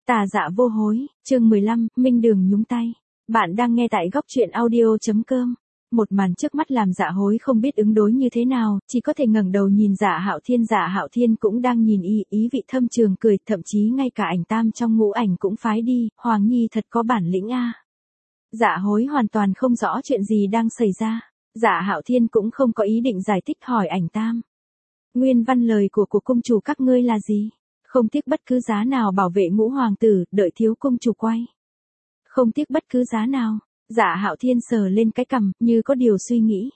Tà Dạ Vô Hối, chương 15, Minh Đường nhúng tay. Bạn đang nghe tại góc truyện audio.com. Một màn trước mắt làm Dạ Hối không biết ứng đối như thế nào, chỉ có thể ngẩng đầu nhìn Dạ Hạo Thiên. Dạ Hạo Thiên cũng đang nhìn ý vị thâm trường cười, thậm chí ngay cả ảnh tam trong ngũ ảnh cũng phái đi, Hoàng Nhi thật có bản lĩnh a. Dạ Hối hoàn toàn không rõ chuyện gì đang xảy ra. Dạ Hạo Thiên cũng không có ý định giải thích, hỏi ảnh tam. Nguyên văn lời của cung chủ các ngươi là gì? Không tiếc bất cứ giá nào bảo vệ ngũ hoàng tử, đợi thiếu cung chủ quay. Không tiếc bất cứ giá nào. Dạ Hạo Thiên sờ lên cái cằm, như có điều suy nghĩ.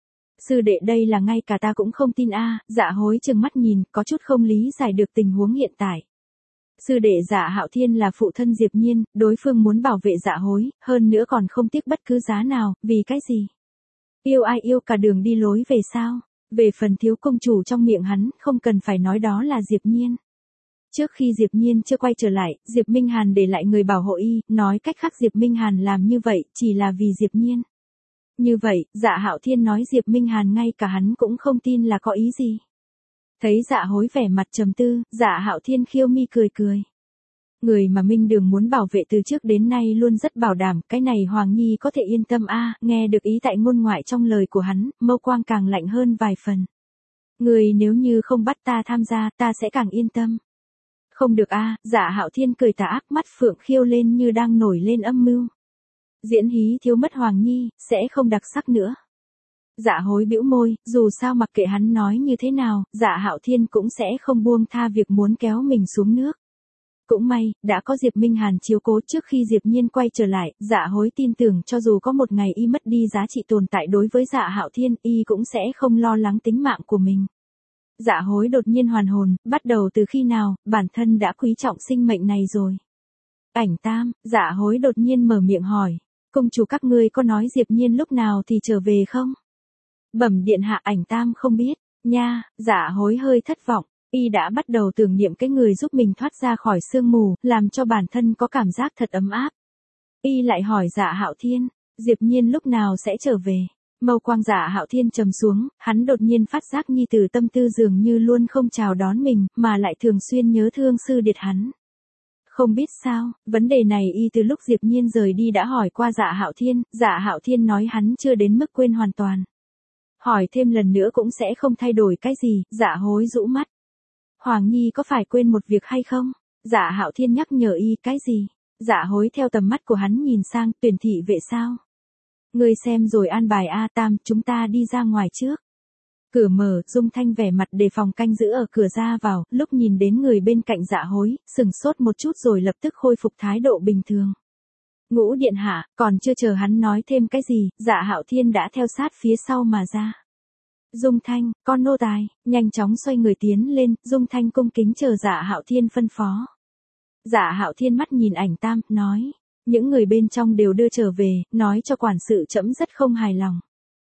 Sư đệ, đây là ngay cả ta cũng không tin a. Dạ Hối trừng mắt nhìn, có chút không lý giải được tình huống hiện tại. Sư đệ Dạ Hạo Thiên là phụ thân Diệp Nhiên, đối phương muốn bảo vệ Dạ Hối, hơn nữa còn không tiếc bất cứ giá nào, vì cái gì? Yêu ai yêu cả đường đi lối về sao? Về phần thiếu công chủ trong miệng hắn, không cần phải nói, đó là Diệp Nhiên. Trước khi Diệp Nhiên chưa quay trở lại, Diệp Minh Hàn để lại người bảo hộ y, nói cách khác Diệp Minh Hàn làm như vậy, chỉ là vì Diệp Nhiên. Như vậy, Dạ Hạo Thiên nói Diệp Minh Hàn ngay cả hắn cũng không tin là có ý gì. Thấy Dạ Hối vẻ mặt trầm tư, Dạ Hạo Thiên khiêu mi cười cười. Người mà Minh Đường muốn bảo vệ từ trước đến nay luôn rất bảo đảm, cái này Hoàng Nhi có thể yên tâm a. Nghe được ý tại ngôn ngoại trong lời của hắn, mâu quang càng lạnh hơn vài phần. Người nếu như không bắt ta tham gia, ta sẽ càng yên tâm. Không được a. Dạ Hạo Thiên cười tà ác, mắt phượng khiêu lên như đang nổi lên âm mưu. Diễn hí thiếu mất Hoàng Nhi, sẽ không đặc sắc nữa. Dạ Hối bĩu môi, dù sao mặc kệ hắn nói như thế nào, Dạ Hạo Thiên cũng sẽ không buông tha việc muốn kéo mình xuống nước. Cũng may, đã có Diệp Minh Hàn chiếu cố. Trước khi Diệp Nhiên quay trở lại, Dạ Hối tin tưởng cho dù có một ngày y mất đi giá trị tồn tại đối với Dạ Hạo Thiên, y cũng sẽ không lo lắng tính mạng của mình. Dạ Hối đột nhiên hoàn hồn, bắt đầu từ khi nào, bản thân đã quý trọng sinh mệnh này rồi. Ảnh tam, Dạ Hối đột nhiên mở miệng hỏi, công chủ các ngươi có nói Diệp Nhiên lúc nào thì trở về không? Bẩm điện hạ. Ảnh tam không biết, nha. Dạ Hối hơi thất vọng, y đã bắt đầu tưởng niệm cái người giúp mình thoát ra khỏi sương mù, làm cho bản thân có cảm giác thật ấm áp. Y lại hỏi Dạ Hạo Thiên, Diệp Nhiên lúc nào sẽ trở về? Mâu quang Dạ Hạo Thiên trầm xuống, hắn đột nhiên phát giác nhi tử tâm tư dường như luôn không chào đón mình, mà lại thường xuyên nhớ thương sư điệt hắn. Không biết sao, vấn đề này y từ lúc Diệp Nhiên rời đi đã hỏi qua Dạ Hạo Thiên, Dạ Hạo Thiên nói hắn chưa đến mức quên hoàn toàn. Hỏi thêm lần nữa cũng sẽ không thay đổi cái gì. Dạ Hối rũ mắt. Hoàng Nhi có phải quên một việc hay không? Dạ Hạo Thiên nhắc nhở y. Cái gì? Dạ Hối theo tầm mắt của hắn nhìn sang, tuyển thị vệ sao? Ngươi xem rồi an bài a. Tam, chúng ta đi ra ngoài trước. Cửa mở, Dung Thanh vẻ mặt đề phòng canh giữ ở cửa ra vào, lúc nhìn đến người bên cạnh Dạ Hối, sừng sốt một chút rồi lập tức khôi phục thái độ bình thường. Ngũ điện hạ. Còn chưa chờ hắn nói thêm cái gì, Dạ Hạo Thiên đã theo sát phía sau mà ra. Dung Thanh, con nô tài, nhanh chóng xoay người tiến lên. Dung Thanh cung kính chờ Dạ Hạo Thiên phân phó. Dạ Hạo Thiên mắt nhìn ảnh tam, nói, những người bên trong đều đưa trở về, nói cho quản sự trẫm rất không hài lòng.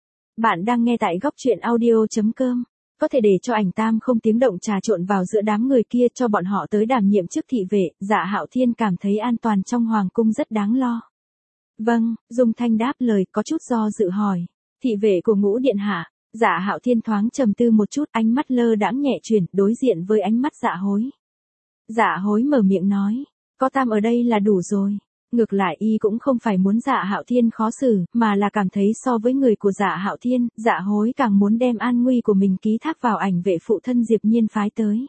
Bạn đang nghe tại góc truyện audio.com. Có thể để cho ảnh tam không tiếng động trà trộn vào giữa đám người kia, cho bọn họ tới đảm nhiệm chức thị vệ. Dạ Hạo Thiên cảm thấy an toàn trong hoàng cung rất đáng lo. Vâng. Dung Thanh đáp lời, có chút do dự hỏi, thị vệ của ngũ điện hạ? Dạ Hạo Thiên thoáng trầm tư một chút, ánh mắt lơ đãng nhẹ chuyển, đối diện với ánh mắt Dạ Hối. Dạ Hối mở miệng nói, có tam ở đây là đủ rồi. Ngược lại y cũng không phải muốn Dạ Hạo Thiên khó xử, mà là cảm thấy so với người của Dạ Hạo Thiên, Dạ Hối càng muốn đem an nguy của mình ký thác vào ảnh vệ phụ thân Diệp Nhiên phái tới.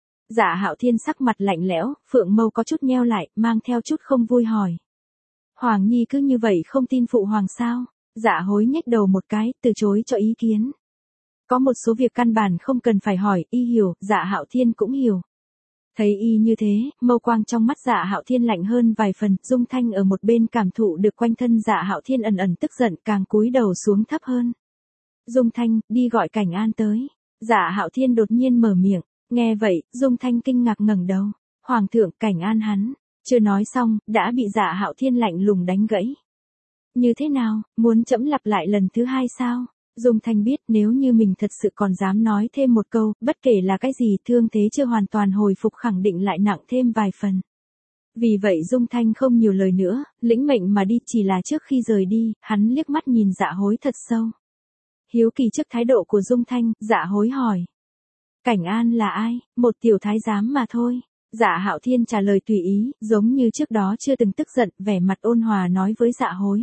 Dạ Hạo Thiên sắc mặt lạnh lẽo, phượng mâu có chút nheo lại, mang theo chút không vui hỏi. Hoàng Nhi cứ như vậy không tin phụ hoàng sao? Dạ Hối nhếch đầu một cái, từ chối cho ý kiến. Có một số việc căn bản không cần phải hỏi, y hiểu, Dạ Hạo Thiên cũng hiểu. Thấy y như thế, mâu quang trong mắt Dạ Hạo Thiên lạnh hơn vài phần. Dung Thanh ở một bên cảm thụ được quanh thân Dạ Hạo Thiên ẩn ẩn tức giận, càng cúi đầu xuống thấp hơn. Dung Thanh, đi gọi Cảnh An tới. Dạ Hạo Thiên đột nhiên mở miệng. Nghe vậy, Dung Thanh kinh ngạc ngẩng đầu. Hoàng thượng, Cảnh An hắn. Chưa nói xong, đã bị Dạ Hạo Thiên lạnh lùng đánh gãy. Như thế nào, muốn trẫm lặp lại lần thứ hai sao? Dung Thanh biết nếu như mình thật sự còn dám nói thêm một câu, bất kể là cái gì, thương thế chưa hoàn toàn hồi phục khẳng định lại nặng thêm vài phần. Vì vậy Dung Thanh không nhiều lời nữa, lĩnh mệnh mà đi. Chỉ là trước khi rời đi, hắn liếc mắt nhìn Dạ Hối thật sâu. Hiếu kỳ trước thái độ của Dung Thanh, Dạ Hối hỏi. Cảnh An là ai? Một tiểu thái giám mà thôi. Dạ Hạo Thiên trả lời tùy ý, giống như trước đó chưa từng tức giận, vẻ mặt ôn hòa nói với Dạ Hối.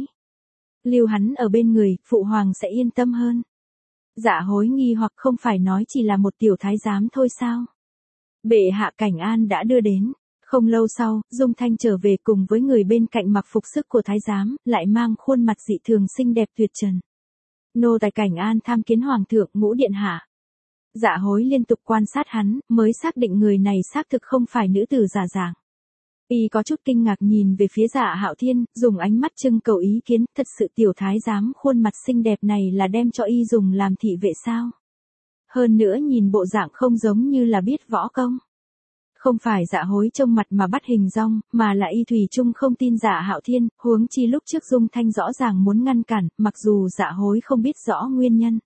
Lưu hắn ở bên người, phụ hoàng sẽ yên tâm hơn. Dạ Hối nghi hoặc không phải nói chỉ là một tiểu thái giám thôi sao? Bệ hạ Cảnh An đã đưa đến. Không lâu sau, Dung Thanh trở về cùng với người bên cạnh mặc phục sức của thái giám, lại mang khuôn mặt dị thường xinh đẹp tuyệt trần. Nô tài Cảnh An tham kiến hoàng thượng, Ngũ điện hạ. Dạ Hối liên tục quan sát hắn, mới xác định người này xác thực không phải nữ tử giả dạng. Y có chút kinh ngạc nhìn về phía Dạ Hạo Thiên, dùng ánh mắt trưng cầu ý kiến, thật sự tiểu thái giám khuôn mặt xinh đẹp này là đem cho y dùng làm thị vệ sao? Hơn nữa nhìn bộ dạng không giống như là biết võ công. Không phải Dạ Hối trông mặt mà bắt hình dong, mà là y thủy chung không tin Dạ Hạo Thiên, huống chi lúc trước Dung Thanh rõ ràng muốn ngăn cản, mặc dù Dạ Hối không biết rõ nguyên nhân.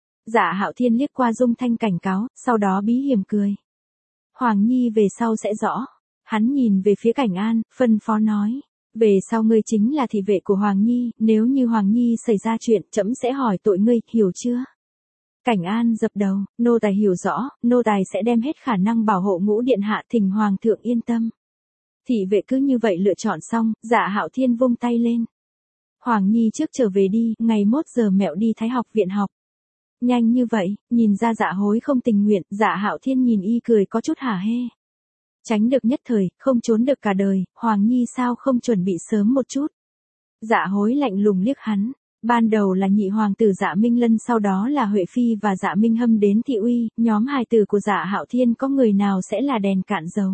Dạ Hạo Thiên liếc qua Dung Thanh cảnh cáo, sau đó bí hiểm cười. Hoàng Nhi về sau sẽ rõ. Hắn nhìn về phía Cảnh An, phân phó nói. Về sau ngươi chính là thị vệ của Hoàng Nhi, nếu như Hoàng Nhi xảy ra chuyện, trẫm sẽ hỏi tội ngươi, hiểu chưa? Cảnh An dập đầu, nô tài hiểu rõ, nô tài sẽ đem hết khả năng bảo hộ Ngũ điện hạ, thỉnh hoàng thượng yên tâm. Thị vệ cứ như vậy lựa chọn xong, Dạ Hạo Thiên vung tay lên. Hoàng Nhi trước trở về đi, ngày mốt giờ mẹo đi Thái học viện học. Nhanh như vậy, nhìn ra Dạ Hối không tình nguyện, Dạ Hạo Thiên nhìn y cười có chút hả hê. Tránh được nhất thời, không trốn được cả đời, Hoàng Nhi sao không chuẩn bị sớm một chút. Dạ Hối lạnh lùng liếc hắn. Ban đầu là nhị hoàng tử Dạ Minh Lân, sau đó là Huệ Phi và Dạ Minh Hâm đến thị uy, nhóm hài tử của Dạ Hạo Thiên có người nào sẽ là đèn cạn dầu.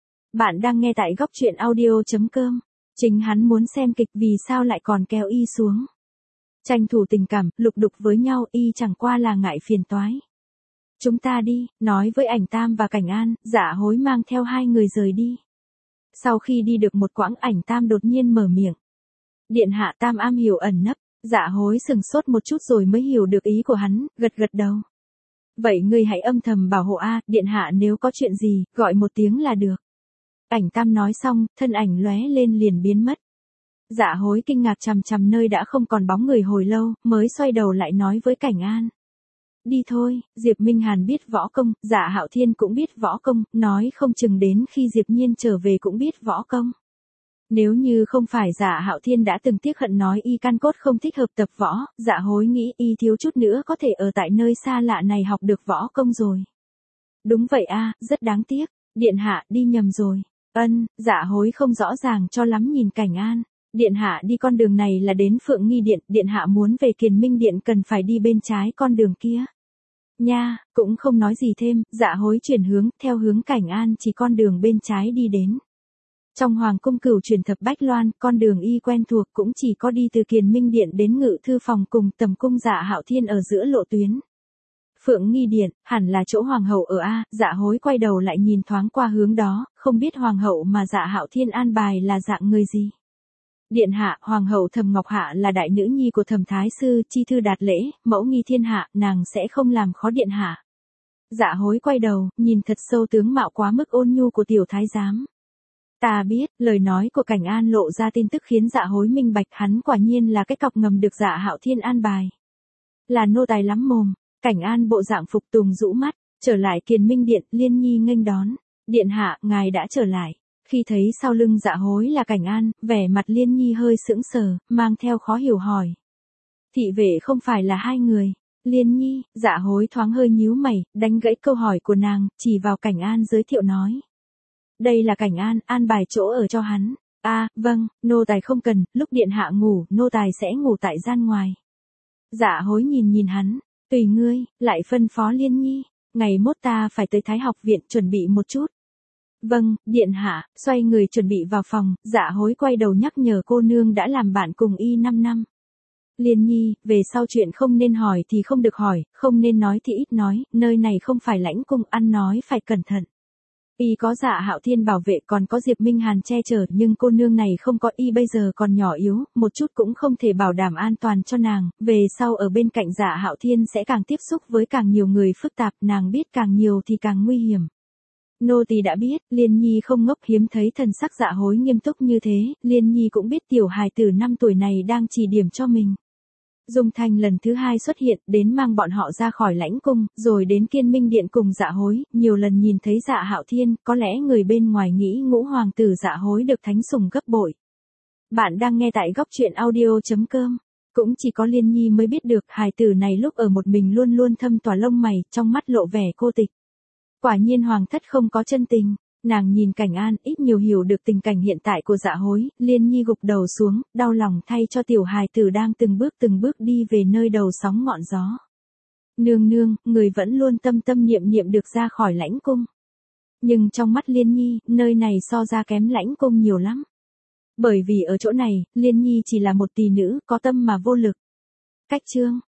Bạn đang nghe tại góc truyện audio.com. Chính hắn muốn xem kịch vì sao lại còn kéo y xuống. Tranh thủ tình cảm, lục đục với nhau, y chẳng qua là ngại phiền toái. Chúng ta đi, nói với Ảnh Tam và Cảnh An, Dạ Hối mang theo hai người rời đi. Sau khi đi được một quãng, Ảnh Tam đột nhiên mở miệng. Điện hạ Tam am hiểu ẩn nấp. Dạ Hối sừng sốt một chút rồi mới hiểu được ý của hắn, gật gật đầu. Vậy ngươi hãy âm thầm bảo hộ a, điện hạ nếu có chuyện gì, gọi một tiếng là được. Ảnh Tam nói xong, thân ảnh lóe lên liền biến mất. Dạ Hối kinh ngạc chằm chằm nơi đã không còn bóng người hồi lâu, mới xoay đầu lại nói với Cảnh An. Đi thôi, Diệp Minh Hàn biết võ công, Dạ Hạo Thiên cũng biết võ công, nói không chừng đến khi Diệp Nhiên trở về cũng biết võ công. Nếu như không phải Dạ Hạo Thiên đã từng tiếc hận nói y căn cốt không thích hợp tập võ, Dạ Hối nghĩ y thiếu chút nữa có thể ở tại nơi xa lạ này học được võ công rồi. Đúng vậy a, rất đáng tiếc, điện hạ đi nhầm rồi. Dạ Hối không rõ ràng cho lắm nhìn Cảnh An. Điện hạ đi con đường này là đến Phượng Nghi Điện, điện hạ muốn về Kiền Minh Điện cần phải đi bên trái con đường kia. Nha, cũng không nói gì thêm, Dạ Hối chuyển hướng, theo hướng Cảnh An chỉ con đường bên trái đi đến. Trong Hoàng cung Cửu Truyền Thập Bách Loan, con đường y quen thuộc cũng chỉ có đi từ Kiền Minh Điện đến Ngự Thư Phòng cùng tầm cung Dạ Hạo Thiên ở giữa lộ tuyến. Phượng Nghi Điện, hẳn là chỗ Hoàng hậu ở a, Dạ Hối quay đầu lại nhìn thoáng qua hướng đó, không biết Hoàng hậu mà Dạ Hạo Thiên an bài là dạng người gì. Điện hạ, Hoàng hậu Thầm Ngọc Hạ là đại nữ nhi của Thầm Thái Sư, chi thư đạt lễ, mẫu nghi thiên hạ, nàng sẽ không làm khó điện hạ. Dạ Hối quay đầu, nhìn thật sâu tướng mạo quá mức ôn nhu của tiểu thái giám. Ta biết, lời nói của Cảnh An lộ ra tin tức khiến Dạ Hối minh bạch, hắn quả nhiên là cái cọc ngầm được Dạ Hạo Thiên an bài. Là nô tài lắm mồm. Cảnh An bộ dạng phục tùng rũ mắt, trở lại Kiền Minh Điện, Liên Nhi nghênh đón. Điện hạ, ngài đã trở lại. Khi thấy sau lưng Dạ Hối là Cảnh An, vẻ mặt Liên Nhi hơi sững sờ, mang theo khó hiểu hỏi. Thị vệ không phải là hai người. Liên Nhi, Dạ Hối thoáng hơi nhíu mày, đánh gãy câu hỏi của nàng, chỉ vào Cảnh An giới thiệu nói. Đây là Cảnh An, an bài chỗ ở cho hắn. Vâng, nô tài không cần, lúc điện hạ ngủ, nô tài sẽ ngủ tại gian ngoài. Dạ Hối nhìn hắn, tùy ngươi, lại phân phó Liên Nhi, ngày mốt ta phải tới Thái học viện chuẩn bị một chút. Vâng, điện hạ, xoay người chuẩn bị vào phòng, Dạ Hối quay đầu nhắc nhở cô nương đã làm bạn cùng y 5 năm. Liên Nhi, về sau chuyện không nên hỏi thì không được hỏi, không nên nói thì ít nói, nơi này không phải lãnh cung, ăn nói phải cẩn thận. Y có Dạ Hạo Thiên bảo vệ, còn có Diệp Minh Hàn che chở, nhưng cô nương này không có y bây giờ còn nhỏ yếu, một chút cũng không thể bảo đảm an toàn cho nàng, về sau ở bên cạnh Dạ Hạo Thiên sẽ càng tiếp xúc với càng nhiều người phức tạp, nàng biết càng nhiều thì càng nguy hiểm. Nô tỳ đã biết, Liên Nhi không ngốc, hiếm thấy thần sắc Dạ Hối nghiêm túc như thế, Liên Nhi cũng biết tiểu hài tử 5 tuổi này đang chỉ điểm cho mình. Dung Thanh lần thứ hai xuất hiện, đến mang bọn họ ra khỏi lãnh cung, rồi đến Kiên Minh Điện cùng Dạ Hối, nhiều lần nhìn thấy Dạ Hạo Thiên, có lẽ người bên ngoài nghĩ ngũ hoàng tử Dạ Hối được thánh sủng gấp bội. Bạn đang nghe tại góc truyện audio.com. Cũng chỉ có Liên Nhi mới biết được hài tử này lúc ở một mình luôn luôn thâm tỏa lông mày, trong mắt lộ vẻ cô tịch. Quả nhiên hoàng thất không có chân tình. Nàng nhìn Cảnh An, ít nhiều hiểu được tình cảnh hiện tại của Dạ Hối, Liên Nhi gục đầu xuống, đau lòng thay cho tiểu hài tử đang từng bước đi về nơi đầu sóng ngọn gió. Nương nương, người vẫn luôn tâm tâm niệm được ra khỏi lãnh cung. Nhưng trong mắt Liên Nhi, nơi này so ra kém lãnh cung nhiều lắm. Bởi vì ở chỗ này, Liên Nhi chỉ là một tỷ nữ, có tâm mà vô lực. Cách chương.